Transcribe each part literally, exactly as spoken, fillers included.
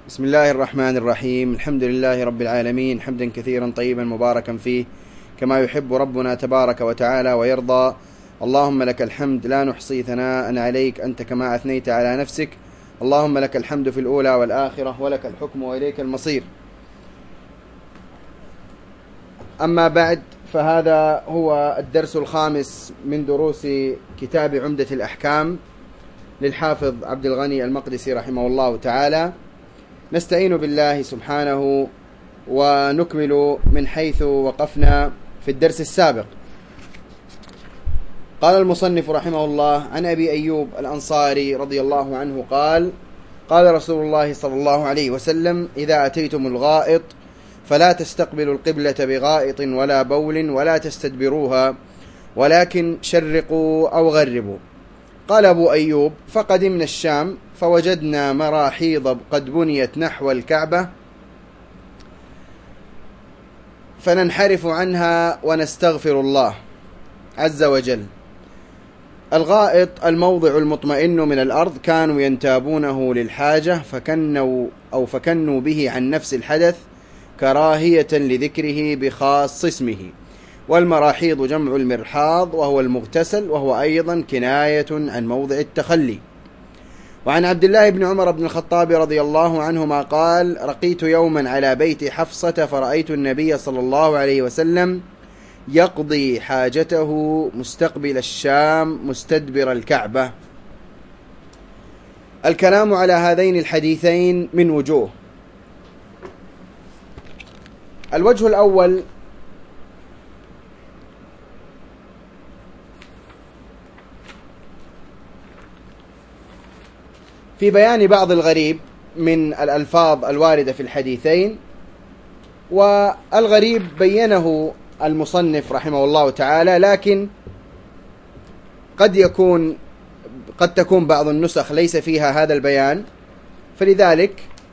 بسم الله الرحمن الرحيم. الحمد لله رب العالمين، حمدا كثيرا طيبا مباركا فيه كما يحب ربنا تبارك وتعالى ويرضى. اللهم لك الحمد لا نحصي ثناء عليك أنت كما أثنيت على نفسك. اللهم لك الحمد في الأولى والآخرة ولك الحكم وإليك المصير. أما بعد، فهذا هو الدرس الخامس من دروس كتاب عمدة الأحكام للحافظ عبد الغني المقدسي رحمه الله تعالى. نستعين بالله سبحانه ونكمل من حيث وقفنا في الدرس السابق. قال المصنف رحمه الله: عن أبي أيوب الأنصاري رضي الله عنه قال: قال رسول الله صلى الله عليه وسلم: إذا أتيتم الغائط فلا تستقبلوا القبلة بغائط ولا بول ولا تستدبروها، ولكن شرقوا أو غربوا. قال أبو أيوب: فقدمنا الشام فوجدنا مراحيض قد بنيت نحو الكعبة فننحرف عنها ونستغفر الله عز وجل. الغائط الموضع المطمئن من الأرض، كانوا ينتابونه للحاجة فكنوا أو فكنوا به عن نفس الحدث كراهية لذكره بخاص اسمه. والمراحيض جمع المرحاض وهو المغتسل، وهو أيضا كناية عن موضع التخلي. وعن عبد الله بن عمر بن الخطاب رضي الله عنهما قال: رقيت يوما على بيت حفصة فرأيت النبي صلى الله عليه وسلم يقضي حاجته مستقبل الشام مستدبر الكعبة. الكلام على هذين الحديثين من وجوه. الوجه الأول: في بيان بعض الغريب من الألفاظ الواردة في الحديثين. والغريب بينه المصنف رحمه الله تعالى، لكن قد يكون قد تكون بعض النسخ ليس فيها هذا البيان، فلذلك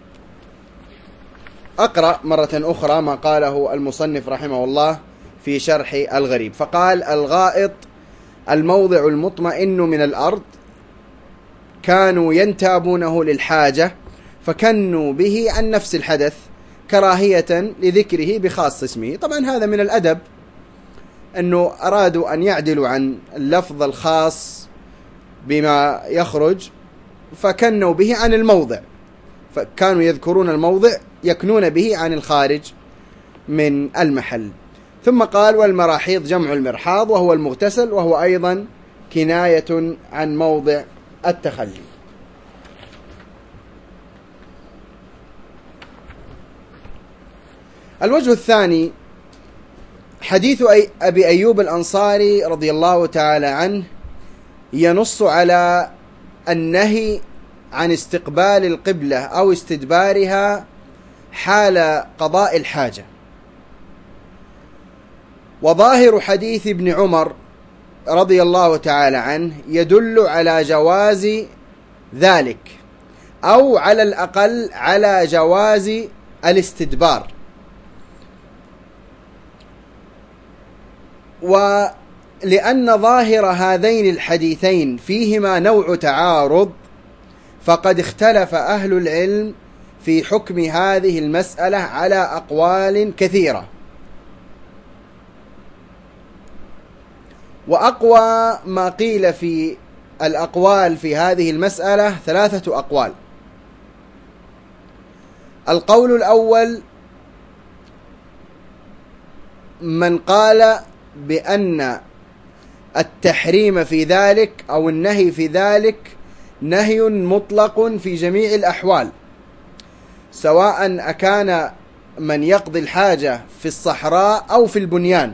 أقرأ مرة أخرى ما قاله المصنف رحمه الله في شرح الغريب. فقال: الغائط الموضع المطمئن من الأرض، كانوا ينتابونه للحاجة فكنوا به عن نفس الحدث كراهية لذكره بخاص اسمه. طبعا هذا من الأدب، أنه أرادوا أن يعدلوا عن اللفظ الخاص بما يخرج فكنوا به عن الموضع، فكانوا يذكرون الموضع يكنون به عن الخارج من المحل. ثم قال: والمراحيض جمع المرحاض وهو المغتسل، وهو أيضا كناية عن موضع التخلي. الوجه الثاني: حديث أبي أيوب الأنصاري رضي الله تعالى عنه ينص على النهي عن استقبال القبلة أو استدبارها حال قضاء الحاجة. وظاهر حديث ابن عمر رضي الله تعالى عنه يدل على جواز ذلك، أو على الأقل على جواز الاستدبار. ولأن ظاهر هذين الحديثين فيهما نوع تعارض، فقد اختلف أهل العلم في حكم هذه المسألة على أقوال كثيرة. وأقوى ما قيل في الأقوال في هذه المسألة ثلاثة أقوال. القول الأول: من قال بأن التحريم في ذلك أو النهي في ذلك نهي مطلق في جميع الأحوال، سواء أكان من يقضي الحاجة في الصحراء أو في البنيان.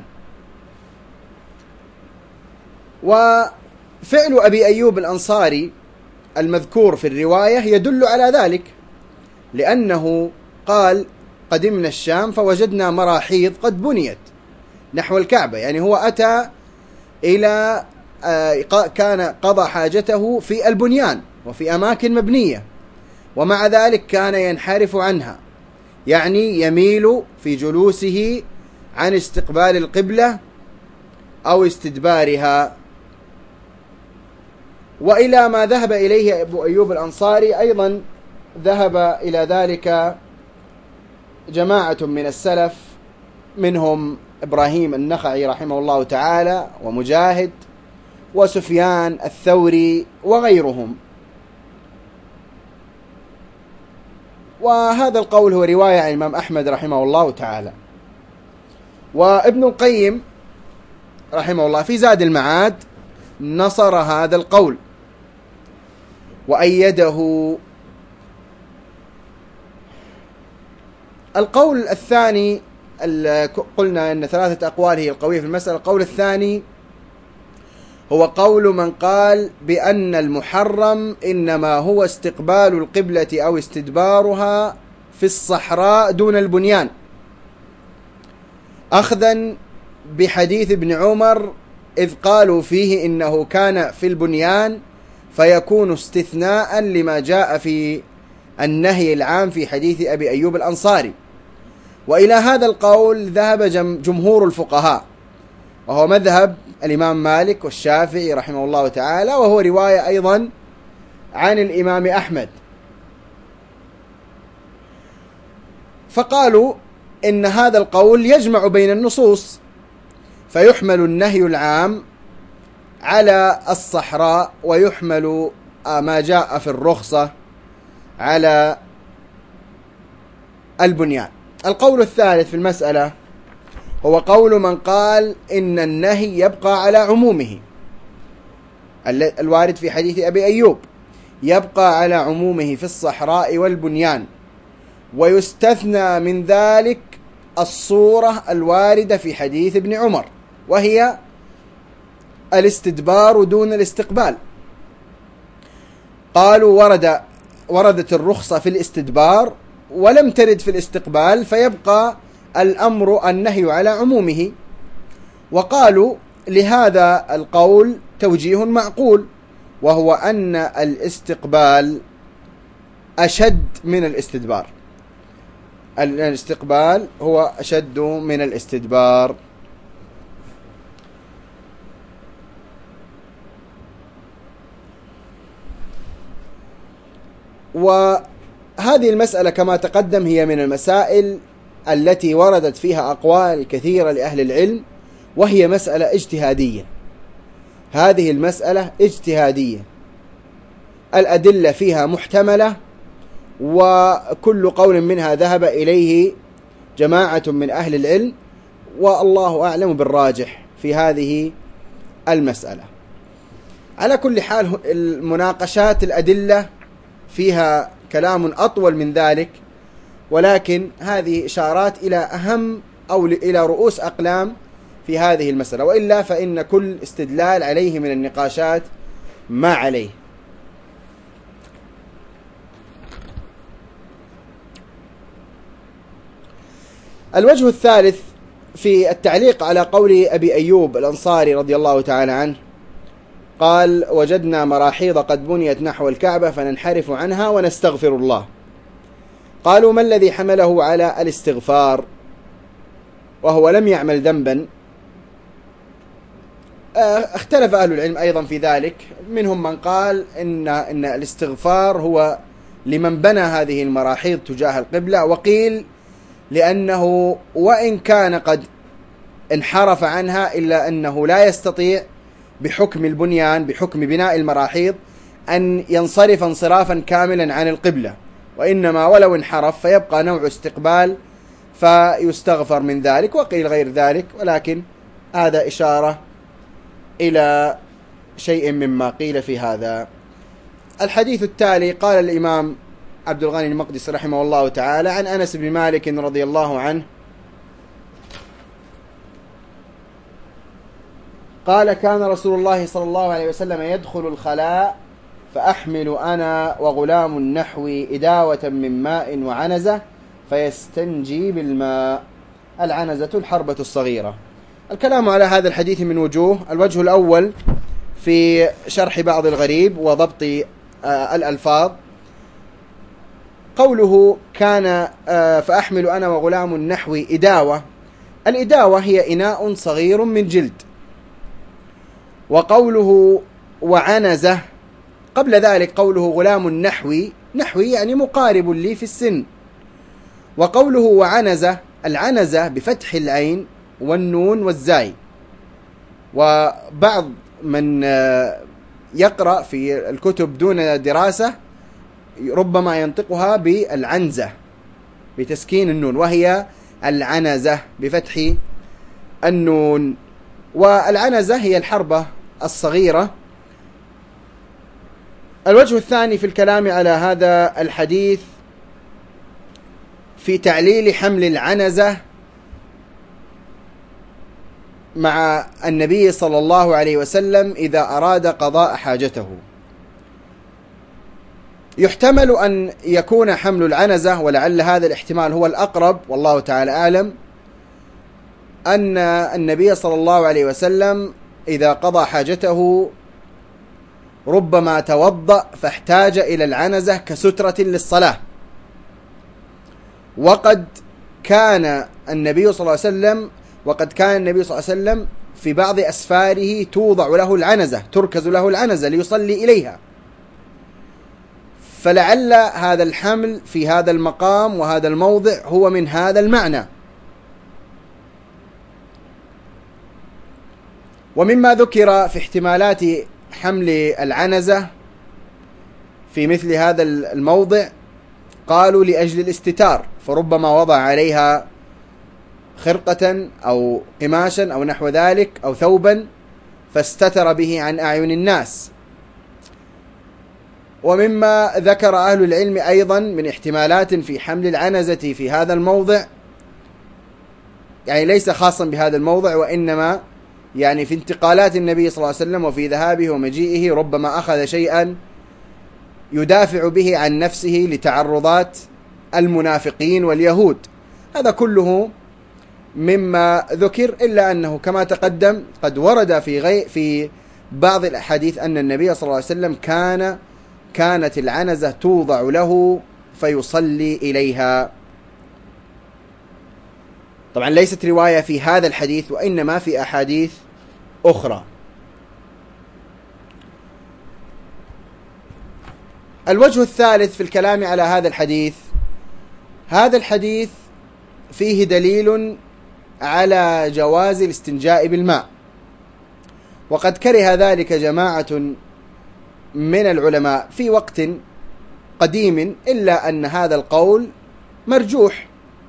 وفعل أبي أيوب الأنصاري المذكور في الرواية يدل على ذلك، لأنه قال: قدمنا الشام فوجدنا مراحيض قد بنيت نحو الكعبة، يعني هو أتى إلى كان قضى حاجته في البنيان وفي أماكن مبنية، ومع ذلك كان ينحرف عنها، يعني يميل في جلوسه عن استقبال القبلة أو استدبارها. وإلى ما ذهب إليه أبو أيوب الأنصاري أيضا ذهب إلى ذلك جماعة من السلف، منهم إبراهيم النخعي رحمه الله تعالى، ومجاهد، وسفيان الثوري، وغيرهم. وهذا القول هو رواية عن الإمام أحمد رحمه الله تعالى. وابن القيم رحمه الله في زاد المعاد نصر هذا القول وأيده. القول الثاني، قلنا أن ثلاثة أقوال هي القوية في المسألة. القول الثاني هو قول من قال بأن المحرم إنما هو استقبال القبلة أو استدبارها في الصحراء دون البنيان، أخذا بحديث ابن عمر إذ قالوا فيه إنه كان في البنيان، فيكون استثناء لما جاء في النهي العام في حديث أبي أيوب الأنصاري. وإلى هذا القول ذهب جمهور الفقهاء، وهو مذهب الإمام مالك والشافعي رحمه الله تعالى، وهو رواية أيضا عن الإمام أحمد. فقالوا إن هذا القول يجمع بين النصوص، فيحمل النهي العام على الصحراء، ويحمل ما جاء في الرخصة على البنيان. القول الثالث في المسألة هو قول من قال إن النهي يبقى على عمومه، الوارد في حديث أبي أيوب يبقى على عمومه في الصحراء والبنيان، ويستثنى من ذلك الصورة الواردة في حديث ابن عمر، وهي الاستدبار دون الاستقبال. قالوا ورد وردت الرخصة في الاستدبار ولم ترد في الاستقبال، فيبقى الأمر النهي على عمومه. وقالوا لهذا القول توجيه معقول، وهو أن الاستقبال أشد من الاستدبار. الاستقبال هو أشد من الاستدبار. وهذه المسألة كما تقدم هي من المسائل التي وردت فيها أقوال كثيرة لأهل العلم، وهي مسألة اجتهادية. هذه المسألة اجتهادية، الأدلة فيها محتملة، وكل قول منها ذهب إليه جماعة من أهل العلم، والله أعلم بالراجح في هذه المسألة. على كل حال المناقشات الأدلة فيها كلام أطول من ذلك، ولكن هذه إشارات إلى أهم أو إلى رؤوس أقلام في هذه المسألة، وإلا فإن كل استدلال عليه من النقاشات ما عليه. الوجه الثالث في التعليق على قول أبي أيوب الأنصاري رضي الله تعالى عنه، قال: وجدنا مراحيض قد بنيت نحو الكعبة فننحرف عنها ونستغفر الله. قالوا: ما الذي حمله على الاستغفار وهو لم يعمل ذنبا؟ اختلف أهل العلم أيضا في ذلك، منهم من قال إن, إن الاستغفار هو لمن بنى هذه المراحيض تجاه القبلة، وقيل لأنه وإن كان قد انحرف عنها إلا أنه لا يستطيع بحكم البنيان بحكم بناء المراحيض أن ينصرف انصرافا كاملا عن القبلة، وإنما ولو انحرف فيبقى نوع استقبال فيستغفر من ذلك. وقيل غير ذلك، ولكن هذا إشارة إلى شيء مما قيل في هذا. الحديث التالي قال الإمام عبد الغني المقدسي رحمه الله تعالى عن أنس بن مالك رضي الله عنه قال: كان رسول الله صلى الله عليه وسلم يدخل الخلاء فأحمل أنا وغلام نحوي إداوة من ماء وعنزة فيستنجي بالماء. العنزة الحربة الصغيرة. الكلام على هذا الحديث من وجوه. الوجه الأول في شرح بعض الغريب وضبط آه الألفاظ. قوله كان آه فأحمل أنا وغلام نحوي إداوة، الإداوة هي إناء صغير من جلد. وقوله وعنزة قبل ذلك قوله غلام نحوي نحوي يعني مقارب لي في السن. وقوله وعنزة، العنزة بفتح العين والنون والزاي، وبعض من يقرأ في الكتب دون دراسة ربما ينطقها بالعنزة بتسكين النون، وهي العنزة بفتح النون. والعنزة هي الحربة الصغيرة. الوجه الثاني في الكلام على هذا الحديث في تعليل حمل العنزة مع النبي صلى الله عليه وسلم إذا أراد قضاء حاجته. يحتمل أن يكون حمل العنزة، ولعل هذا الاحتمال هو الأقرب والله تعالى أعلم، أن النبي صلى الله عليه وسلم إذا قضى حاجته ربما توضأ فاحتاج إلى العنزة كسترة للصلاة. وقد كان النبي صلى الله عليه وسلم وقد كان النبي صلى الله عليه وسلم في بعض أسفاره توضع له العنزة، تركز له العنزة ليصلي إليها، فلعل هذا الحمل في هذا المقام وهذا الموضع هو من هذا المعنى. ومما ذكر في احتمالات حمل العنزة في مثل هذا الموضع قالوا لأجل الاستتار، فربما وضع عليها خرقة أو قماشا أو نحو ذلك أو ثوبا فاستتر به عن أعين الناس. ومما ذكر أهل العلم أيضا من احتمالات في حمل العنزة في هذا الموضع، يعني ليس خاصا بهذا الموضع، وإنما يعني في انتقالات النبي صلى الله عليه وسلم وفي ذهابه ومجيئه ربما أخذ شيئا يدافع به عن نفسه لتعرضات المنافقين واليهود. هذا كله مما ذكر، إلا أنه كما تقدم قد ورد في غي في بعض الأحاديث أن النبي صلى الله عليه وسلم كان كانت العنزة توضع له فيصلي إليها. طبعا ليست رواية في هذا الحديث، وإنما في أحاديث أخرى. الوجه الثالث في الكلام على هذا الحديث، هذا الحديث فيه دليل على جواز الاستنجاء بالماء، وقد كره ذلك جماعة من العلماء في وقت قديم، إلا أن هذا القول مرجوح،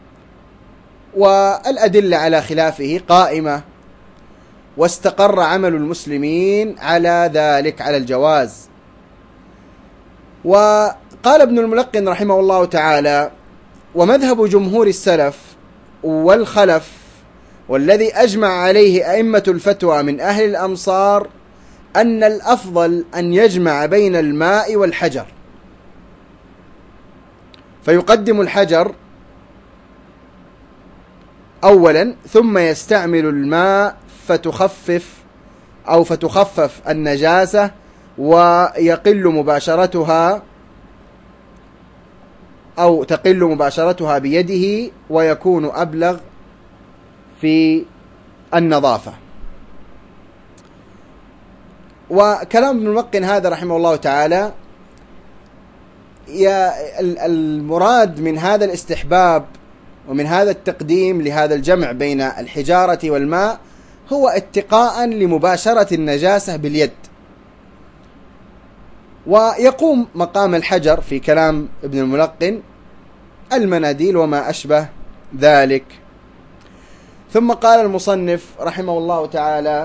والأدلة على خلافه قائمة، واستقر عمل المسلمين على ذلك، على الجواز. وقال ابن الملقن رحمه الله تعالى: ومذهب جمهور السلف والخلف والذي أجمع عليه أئمة الفتوى من أهل الأمصار أن الأفضل أن يجمع بين الماء والحجر، فيقدم الحجر أولا ثم يستعمل الماء فتخفف أو فتخفف النجاسة ويقل مباشرتها أو تقل مباشرتها بيده، ويكون أبلغ في النظافة. وكلام ابن الملقن هذا رحمه الله تعالى، المراد من هذا الاستحباب ومن هذا التقديم لهذا الجمع بين الحجارة والماء هو اتقاء لمباشرة النجاسة باليد، ويقوم مقام الحجر في كلام ابن الملقن المناديل وما أشبه ذلك. ثم قال المصنف رحمه الله تعالى: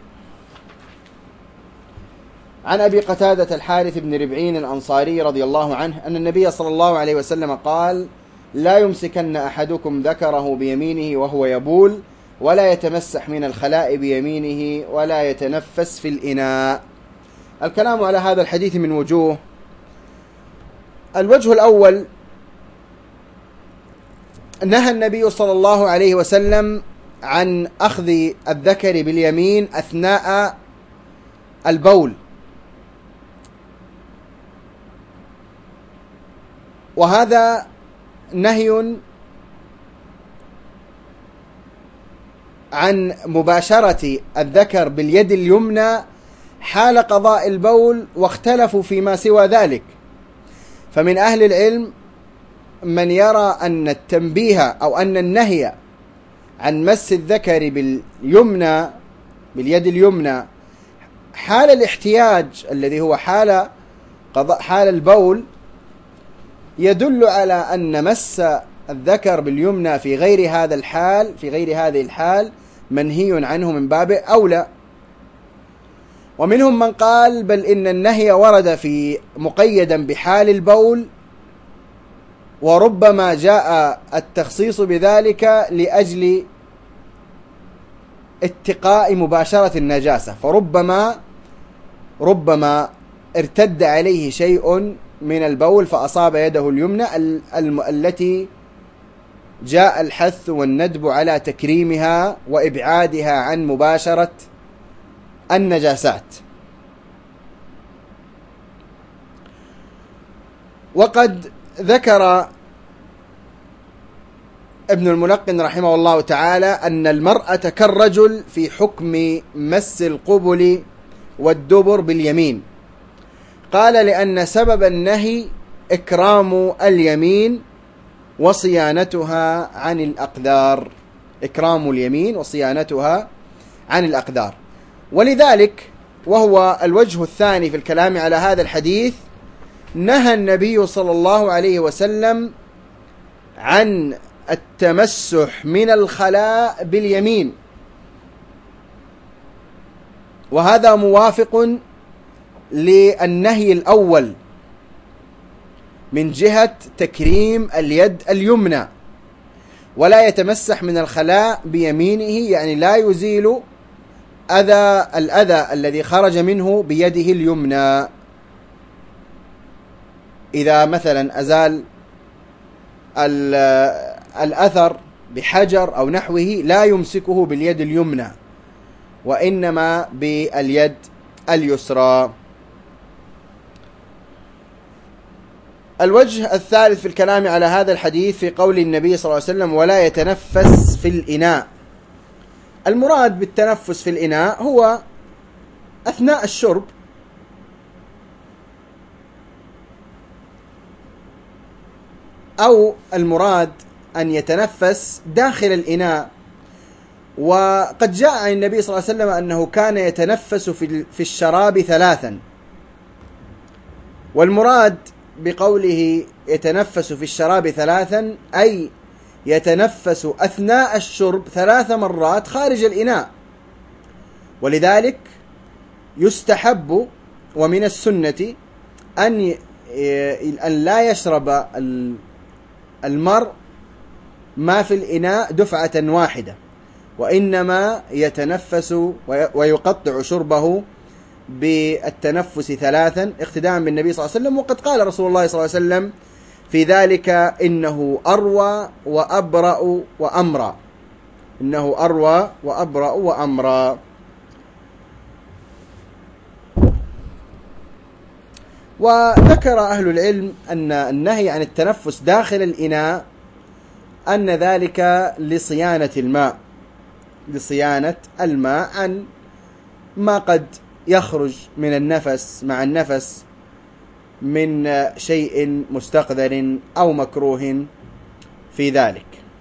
عن أبي قتادة الحارث بن ربعين الأنصاري رضي الله عنه أن النبي صلى الله عليه وسلم قال: لا يمسكن أحدكم ذكره بيمينه وهو يبول، ولا يتمسح من الخلاء بيمينه، ولا يتنفس في الإناء. الكلام على هذا الحديث من وجوه. الوجه الأول: نهى النبي صلى الله عليه وسلم عن أخذ الذكر باليمين أثناء البول، وهذا نهي عن مباشرة الذكر باليد اليمنى حال قضاء البول، واختلفوا فيما سوى ذلك، فمن أهل العلم من يرى أن التنبيه أو أن النهي عن مس الذكر باليمنى باليد اليمنى حال الاحتياج الذي هو حال قضاء حال البول يدل على أن مس الذكر باليمنى في غير هذا الحال في غير هذه الحال منهي عنه من باب أولى. ومنهم من قال بل إن النهي ورد في مقيدا بحال البول، وربما جاء التخصيص بذلك لأجل اتقاء مباشرة النجاسة، فربما ربما ارتد عليه شيء من البول فأصاب يده اليمنى التي جاء الحث والندب على تكريمها وإبعادها عن مباشرة النجاسات. وقد ذكر ابن الملقن رحمه الله تعالى أن المرأة كالرجل في حكم مس القبل والدبر باليمين. قال لأن سبب النهي إكرام اليمين وصيانتها عن الأقدار، إكرام اليمين وصيانتها عن الأقدار. ولذلك وهو الوجه الثاني في الكلام على هذا الحديث نهى النبي صلى الله عليه وسلم عن التمسح من الخلاء باليمين، وهذا موافق للنهي الأول من جهة تكريم اليد اليمنى، ولا يتمسح من الخلاء بيمينه، يعني لا يزيل أذى الأذى الذي خرج منه بيده اليمنى. إذا مثلا أزال الأثر بحجر أو نحوه لا يمسكه باليد اليمنى وإنما باليد اليسرى. الوجه الثالث في الكلام على هذا الحديث في قول النبي صلى الله عليه وسلم ولا يتنفس في الإناء. المراد بالتنفس في الإناء هو أثناء الشرب، أو المراد أن يتنفس داخل الإناء. وقد جاء عن النبي صلى الله عليه وسلم أنه كان يتنفس في الشراب ثلاثا، والمراد بقوله يتنفس في الشراب ثلاثا أي يتنفس أثناء الشرب ثلاث مرات خارج الإناء. ولذلك يستحب ومن السنة أن أن لا يشرب المرء ما في الإناء دفعة واحدة، وإنما يتنفس ويقطع شربه بالتنفس ثلاثا اقتداء بالنبي صلى الله عليه وسلم. وقد قال رسول الله صلى الله عليه وسلم في ذلك إنه أروى وأبرأ وأمرى، إنه أروى وأبرأ وأمرى. وذكر أهل العلم أن النهي عن التنفس داخل الإناء أن ذلك لصيانة الماء لصيانة الماء عن ما قد يخرج من النفس مع النفس من شيء مستقذر أو مكروه في ذلك.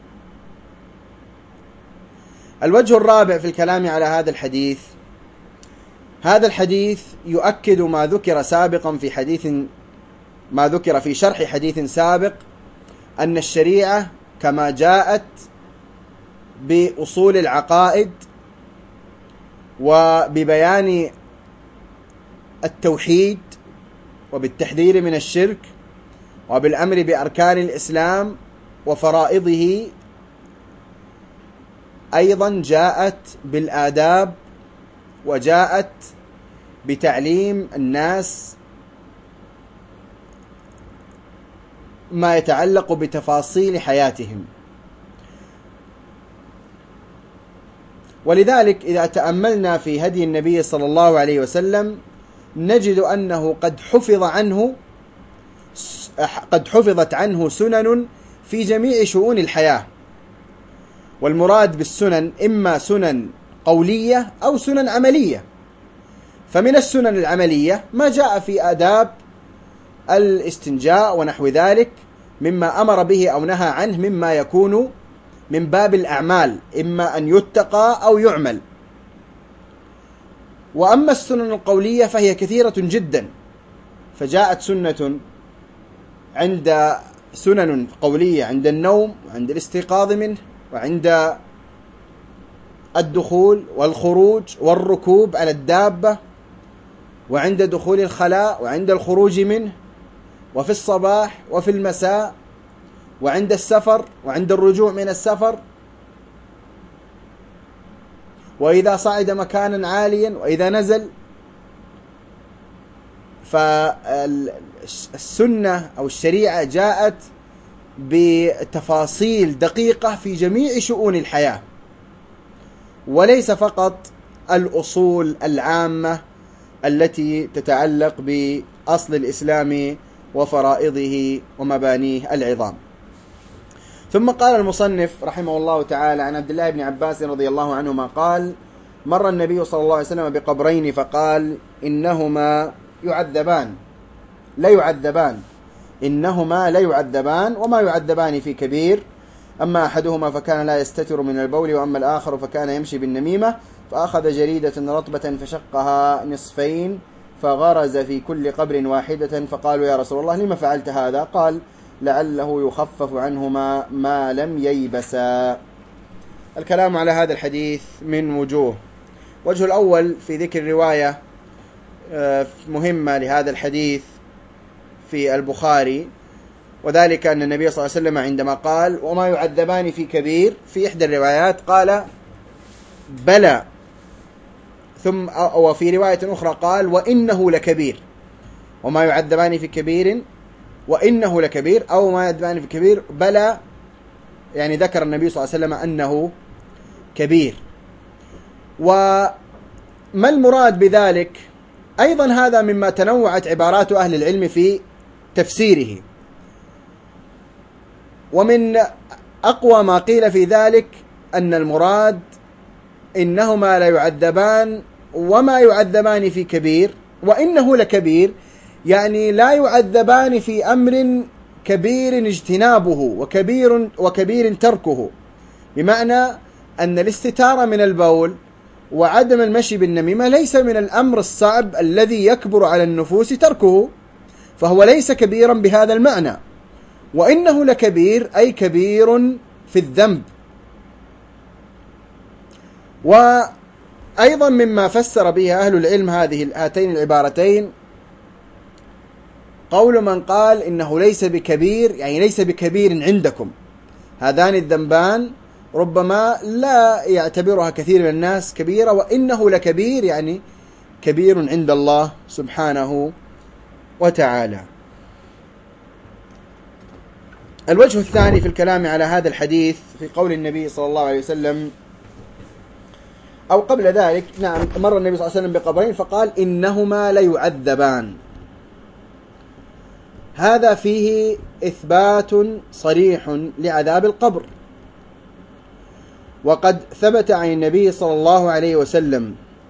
الوجه الرابع في الكلام على هذا الحديث، هذا الحديث يؤكد ما ذكر سابقا في حديث ما ذكر في شرح حديث سابق، أن الشريعة كما جاءت بأصول العقائد وببيان التوحيد وبالتحذير من الشرك وبالأمر بأركان الإسلام وفرائضه، أيضا جاءت بالآداب وجاءت بتعليم الناس ما يتعلق بتفاصيل حياتهم. ولذلك إذا تأملنا في هدي النبي صلى الله عليه وسلم نجد أنه قد حفظ عنه قد حفظت عنه سنن في جميع شؤون الحياة. والمراد بالسنن إما سنن قولية أو سنن عملية. فمن السنن العملية ما جاء في آداب الاستنجاء ونحو ذلك مما أمر به أو نهى عنه مما يكون من باب الأعمال، إما أن يتقى أو يعمل. وأما السنن القولية فهي كثيرة جدا، فجاءت سنة عند سنن قولية عند النوم وعند الاستيقاظ منه وعند الدخول والخروج والركوب على الدابة وعند دخول الخلاء وعند الخروج منه وفي الصباح وفي المساء وعند السفر وعند الرجوع من السفر، وإذا صعد مكانا عاليا وإذا نزل. فالسنة أو الشريعة جاءت بتفاصيل دقيقة في جميع شؤون الحياة، وليس فقط الأصول العامة التي تتعلق بأصل الإسلام وفرائضه ومبانيه العظام. ثم قال المصنف رحمه الله تعالى عن عبد الله بن عباس رضي الله عنهما قال: مر النبي صلى الله عليه وسلم بقبرين فقال: إنهما يعذبان لا يعذبان إنهما لا يعذبان وما يعذبان في كبير، أما أحدهما فكان لا يستتر من البول، وأما الآخر فكان يمشي بالنميمة، فأخذ جريدة رطبة فشقها نصفين فغرز في كل قبر واحدة، فقالوا: يا رسول الله لما فعلت هذا؟ قال: لعله يخفف عنهما ما لم ييبسا. الكلام على هذا الحديث من وجوه. وجه الأول في ذكر رواية مهمة لهذا الحديث في البخاري، وذلك أن النبي صلى الله عليه وسلم عندما قال: وما يعذبان في كبير، في إحدى الروايات قال: بلى، ثم وفي رواية أخرى قال: وإنه لكبير. وما يعذبان في كبير وإنه لكبير، أو ما يعذبان في كبير بلى، يعني ذكر النبي صلى الله عليه وسلم أنه كبير. وما المراد بذلك؟ أيضا هذا مما تنوعت عبارات أهل العلم في تفسيره، ومن أقوى ما قيل في ذلك أن المراد إنهما لا يعذبان وما يعذبان في كبير، وإنه لكبير يعني لا يعذبان في أمر كبير اجتنابه وكبير وكبير تركه، بمعنى أن الاستتارة من البول وعدم المشي بالنميمة ليس من الأمر الصعب الذي يكبر على النفوس تركه، فهو ليس كبيرا بهذا المعنى. وإنه لكبير أي كبير في الذنب. وأيضا مما فسر به أهل العلم هذه هاتين العبارتين قول من قال إنه ليس بكبير، يعني ليس بكبير عندكم، هذان الذنبان ربما لا يعتبرها كثير من الناس كبيرة، وإنه لكبير يعني كبير عند الله سبحانه وتعالى. الوجه الثاني في الكلام على هذا الحديث في قول النبي صلى الله عليه وسلم، أو قبل ذلك، نعم، مر النبي صلى الله عليه وسلم بقبرين فقال: إنهما ليعذبان. هذا فيه إثبات صريح لعذاب القبر، وقد ثبت عن النبي صلى الله عليه وسلم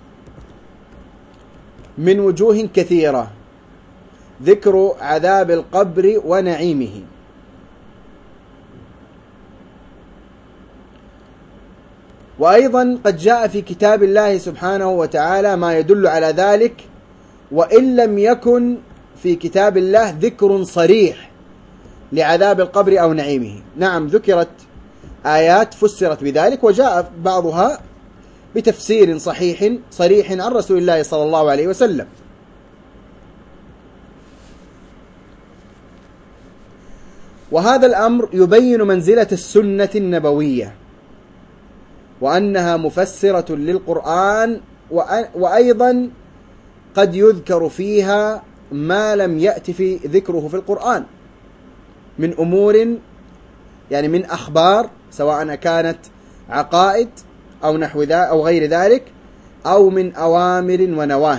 من وجوه كثيرة ذكر عذاب القبر ونعيمه. وأيضا قد جاء في كتاب الله سبحانه وتعالى ما يدل على ذلك، وإن لم يكن في كتاب الله ذكر صريح لعذاب القبر أو نعيمه. نعم، ذكرت آيات فسرت بذلك، وجاء بعضها بتفسير صحيح صريح عن رسول الله صلى الله عليه وسلم. وهذا الأمر يبين منزلة السنة النبوية، وأنها مفسرة للقرآن، وأيضا قد يذكر فيها ما لم يأتي في ذكره في القرآن من أمور، يعني من أخبار، سواء كانت عقائد أو نحو ذا أو غير ذلك، أو من أوامر ونواه.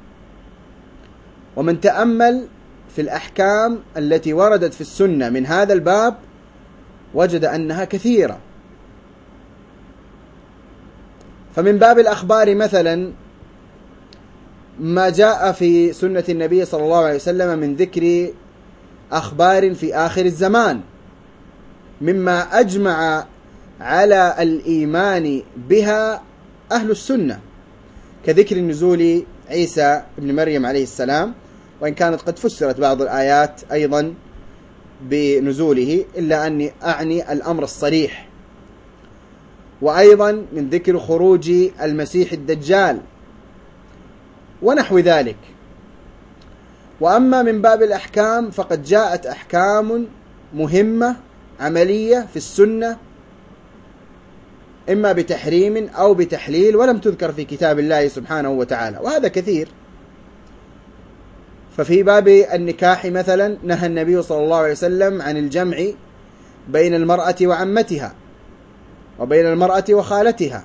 ومن تأمل في الأحكام التي وردت في السنة من هذا الباب وجد أنها كثيرة. فمن باب الأخبار مثلا ما جاء في سنة النبي صلى الله عليه وسلم من ذكر أخبار في آخر الزمان مما أجمع على الإيمان بها أهل السنة، كذكر نزول عيسى ابن مريم عليه السلام، وإن كانت قد فسرت بعض الآيات أيضا بنزوله، إلا أني أعني الأمر الصريح. وأيضا من ذكر خروج المسيح الدجال ونحو ذلك. وأما من باب الأحكام فقد جاءت أحكام مهمة عملية في السنة، إما بتحريم أو بتحليل، ولم تذكر في كتاب الله سبحانه وتعالى، وهذا كثير. ففي باب النكاح مثلا نهى النبي صلى الله عليه وسلم عن الجمع بين المرأة وعمتها وبين المرأة وخالتها،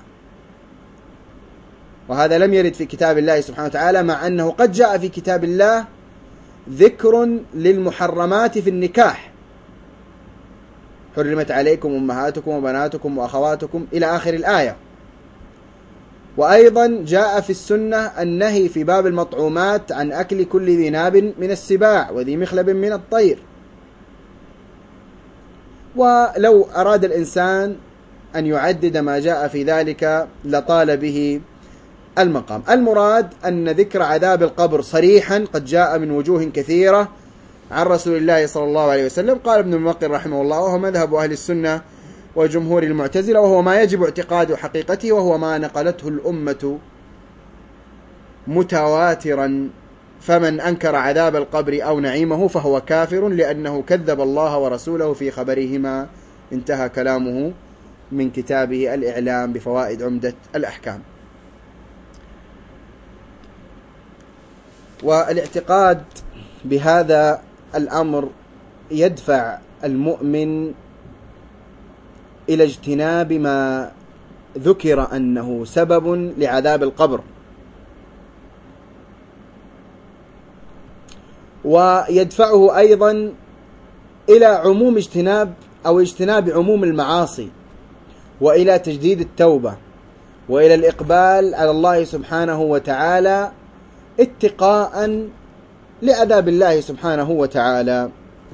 وهذا لم يرد في كتاب الله سبحانه وتعالى، مع أنه قد جاء في كتاب الله ذكر للمحرمات في النكاح: حرمت عليكم أمهاتكم وبناتكم وأخواتكم إلى آخر الآية. وأيضا جاء في السنة النهي في باب المطعومات عن أكل كل ذي ناب من السباع وذي مخلب من الطير. ولو أراد الإنسان أن يعدد ما جاء في ذلك لطال به المقام. المراد أن ذكر عذاب القبر صريحا قد جاء من وجوه كثيرة عن رسول الله صلى الله عليه وسلم. قال ابن الموقر رحمه الله: وهو مذهب أهل السنة وجمهور المعتزلة، وهو ما يجب اعتقاد حقيقته، وهو ما نقلته الأمة متواترا، فمن أنكر عذاب القبر أو نعيمه فهو كافر لأنه كذب الله ورسوله في خبرهما. انتهى كلامه من كتابه الإعلام بفوائد عمدة الأحكام. والاعتقاد بهذا الأمر يدفع المؤمن إلى اجتناب ما ذكر أنه سبب لعذاب القبر، ويدفعه أيضا إلى عموم اجتناب أو اجتناب عموم المعاصي، وإلى تجديد التوبة، وإلى الإقبال على الله سبحانه وتعالى اتقاء لعذاب الله سبحانه وتعالى.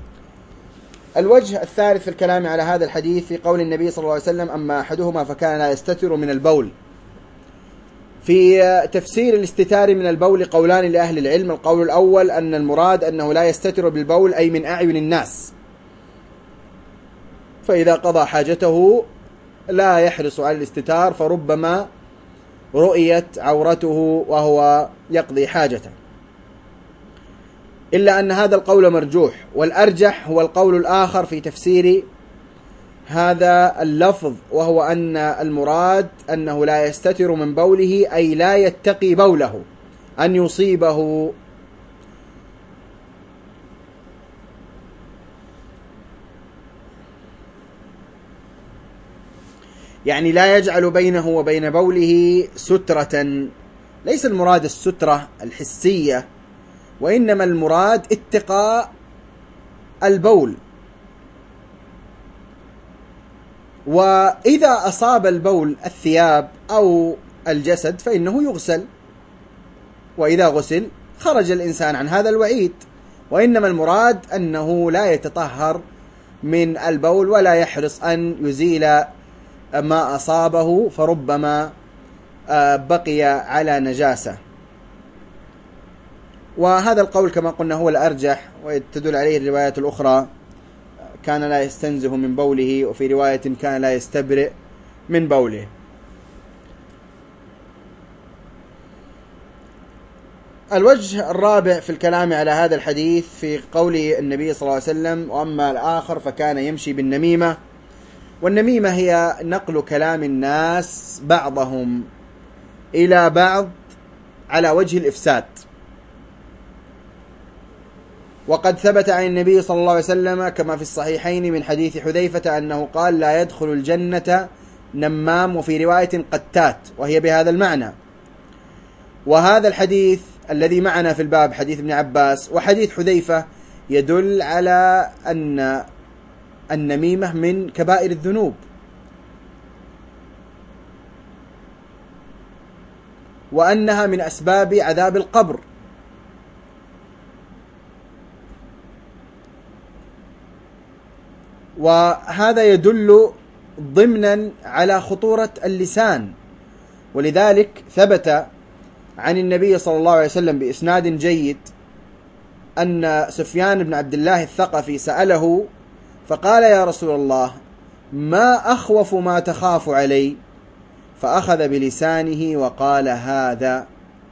الوجه الثالث في الكلام على هذا الحديث في قول النبي صلى الله عليه وسلم: أما أحدهما فكان لا يستتر من البول. في تفسير الاستتار من البول قولان لأهل العلم. القول الأول أن المراد أنه لا يستتر بالبول أي من أعين الناس، فإذا قضى حاجته لا يحرص على الاستتار، فربما رؤيت عورته وهو يقضي حاجته، إلا أن هذا القول مرجوح. والأرجح هو القول الآخر في تفسير هذا اللفظ، وهو أن المراد أنه لا يستتر من بوله أي لا يتقي بوله أن يصيبه. يعني لا يجعل بينه وبين بوله سترة. ليس المراد السترة الحسية، وإنما المراد اتقاء البول. وإذا أصاب البول الثياب أو الجسد فإنه يغسل، وإذا غسل خرج الإنسان عن هذا الوعيد. وإنما المراد أنه لا يتطهر من البول ولا يحرص أن يزيل ما أصابه، فربما بقي على نجاسة. وهذا القول كما قلنا هو الأرجح، وتدل عليه الروايات الأخرى: كان لا يستنزه من بوله، وفي رواية كان لا يستبرئ من بوله. الوجه الرابع في الكلام على هذا الحديث في قول النبي صلى الله عليه وسلم: وأما الآخر فكان يمشي بالنميمة. والنميمة هي نقل كلام الناس بعضهم إلى بعض على وجه الإفساد. وقد ثبت عن النبي صلى الله عليه وسلم كما في الصحيحين من حديث حذيفة أنه قال: لا يدخل الجنة نمام، وفي رواية قتات، وهي بهذا المعنى. وهذا الحديث الذي معنا في الباب حديث ابن عباس وحديث حذيفة يدل على أن النميمة من كبائر الذنوب، وأنها من أسباب عذاب القبر. وهذا يدل ضمنا على خطورة اللسان. ولذلك ثبت عن النبي صلى الله عليه وسلم بإسناد جيد أن سفيان بن عبد الله الثقفي سأله فقال: يا رسول الله، ما أخوف ما تخاف علي؟ فأخذ بلسانه وقال: هذا.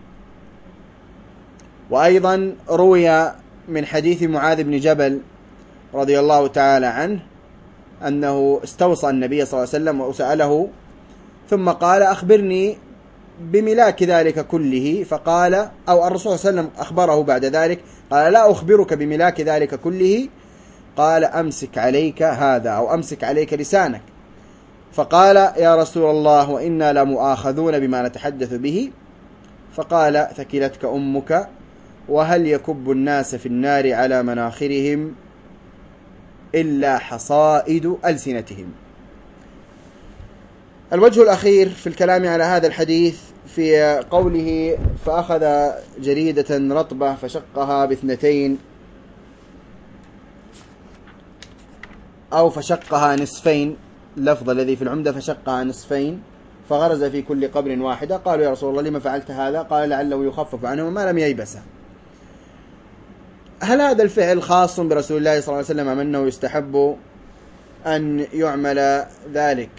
وأيضا روي من حديث معاذ بن جبل رضي الله تعالى عنه أنه استوصى النبي صلى الله عليه وسلم وسأله ثم قال: أخبرني بملاك ذلك كله. فقال، أو الرسول صلى الله عليه وسلم أخبره بعد ذلك قال: لا أخبرك بملاك ذلك كله. قال: أمسك عليك هذا، أو أمسك عليك لسانك. فقال: يا رسول الله، وإنا لمؤاخذون بما نتحدث به. فقال: ثكلتك أمك، وهل يكب الناس في النار على مناخرهم إلا حصائد ألسنتهم. الوجه الأخير في الكلام على هذا الحديث في قوله: فأخذ جريدة رطبة فشقها باثنتين، أو فشقها نصفين، اللفظ الذي في العمدة فشقها نصفين فغرز في كل قبر واحدة. قالوا: يا رسول الله، لما فعلت هذا؟ قال: لعله يخفف عنه ما لم ييبس. هل هذا الفعل خاص برسول الله صلى الله عليه وسلم أم أنه يستحب أن يعمل ذلك؟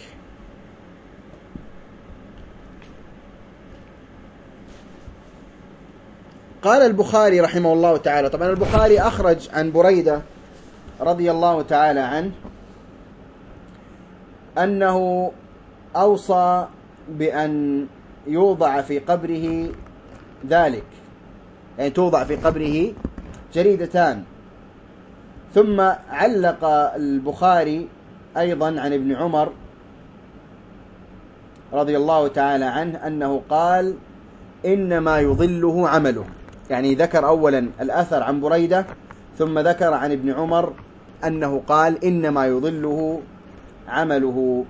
قال البخاري رحمه الله تعالى، طبعا البخاري أخرج عن بريدة رضي الله تعالى عنه أنه أوصى بأن يوضع في قبره ذلك، يعني توضع في قبره جريدتان. ثم علق البخاري أيضا عن ابن عمر رضي الله تعالى عنه أنه قال: إنما يضله عمله. يعني ذكر أولا الأثر عن بريدة، ثم ذكر عن ابن عمر أنه قال: إنما يضله عمله.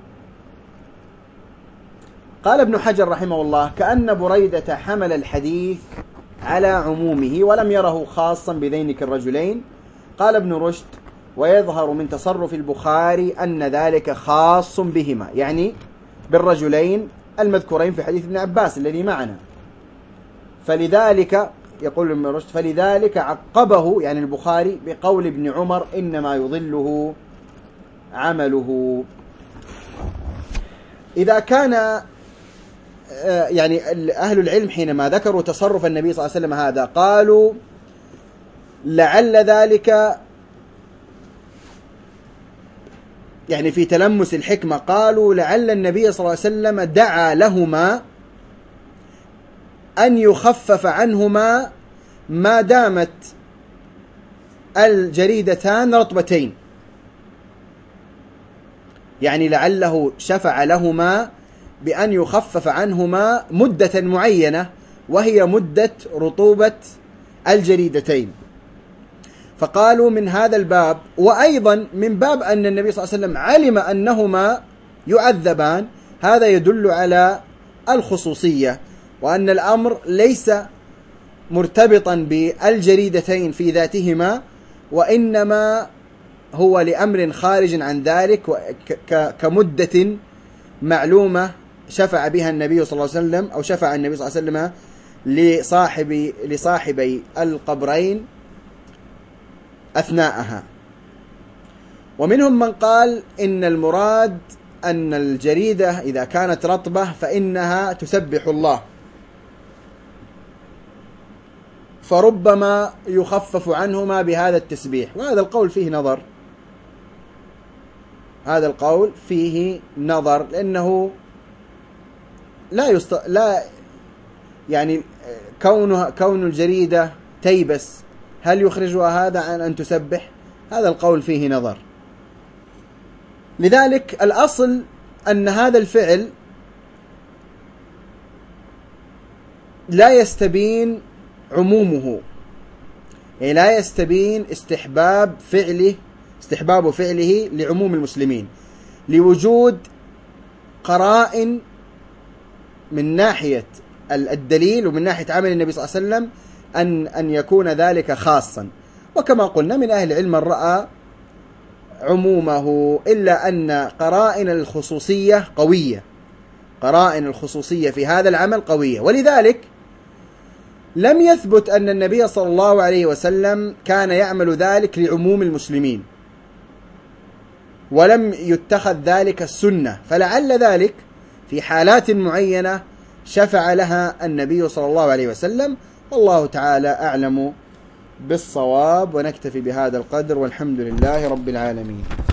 قال ابن حجر رحمه الله: كأن بريدة حمل الحديث على عمومه ولم يره خاصا بذينك الرجلين. قال ابن رشد: ويظهر من تصرف البخاري أن ذلك خاص بهما، يعني بالرجلين المذكورين في حديث ابن عباس الذي معنا. فلذلك يقول ابن رشد: فلذلك عقبه، يعني البخاري، بقول ابن عمر: إنما يضله عمله. إذا كان يعني أهل العلم حينما ذكروا تصرف النبي صلى الله عليه وسلم هذا قالوا لعل ذلك، يعني في تلمس الحكمة، قالوا لعل النبي صلى الله عليه وسلم دعا لهما أن يخفف عنهما ما دامت الجريدتان رطبتين، يعني لعله شفع لهما بأن يخفف عنهما مدة معينة وهي مدة رطوبة الجريدتين. فقالوا من هذا الباب، وأيضا من باب أن النبي صلى الله عليه وسلم علم أنهما يعذبان، هذا يدل على الخصوصية، وأن الأمر ليس مرتبطا بالجريدتين في ذاتهما، وإنما هو لأمر خارج عن ذلك كمدة معلومة شفع بها النبي صلى الله عليه وسلم، أو شفع النبي صلى الله عليه وسلم لصاحب لصاحبي القبرين أثناءها. ومنهم من قال إن المراد أن الجريدة إذا كانت رطبة فإنها تسبح الله، فربما يخفف عنهما بهذا التسبيح. وهذا القول فيه نظر، هذا القول فيه نظر، لأنه لا يست... لا يعني كونه كون الجريدة تيبس هل يخرجها هذا عن أن تسبح؟ هذا القول فيه نظر. لذلك الأصل أن هذا الفعل لا يستبين عمومه، يعني لا يستبين استحباب فعله استحباب فعله لعموم المسلمين، لوجود قرائن من ناحية الدليل ومن ناحية عمل النبي صلى الله عليه وسلم أن أن يكون ذلك خاصا. وكما قلنا من أهل العلم من رأى عمومه، إلا أن قرائن الخصوصية قوية، قرائن الخصوصية في هذا العمل قوية، ولذلك لم يثبت أن النبي صلى الله عليه وسلم كان يعمل ذلك لعموم المسلمين، ولم يتخذ ذلك السنة، فلعل ذلك في حالات معينة شفع لها النبي صلى الله عليه وسلم، والله تعالى أعلم بالصواب. ونكتفي بهذا القدر، والحمد لله رب العالمين.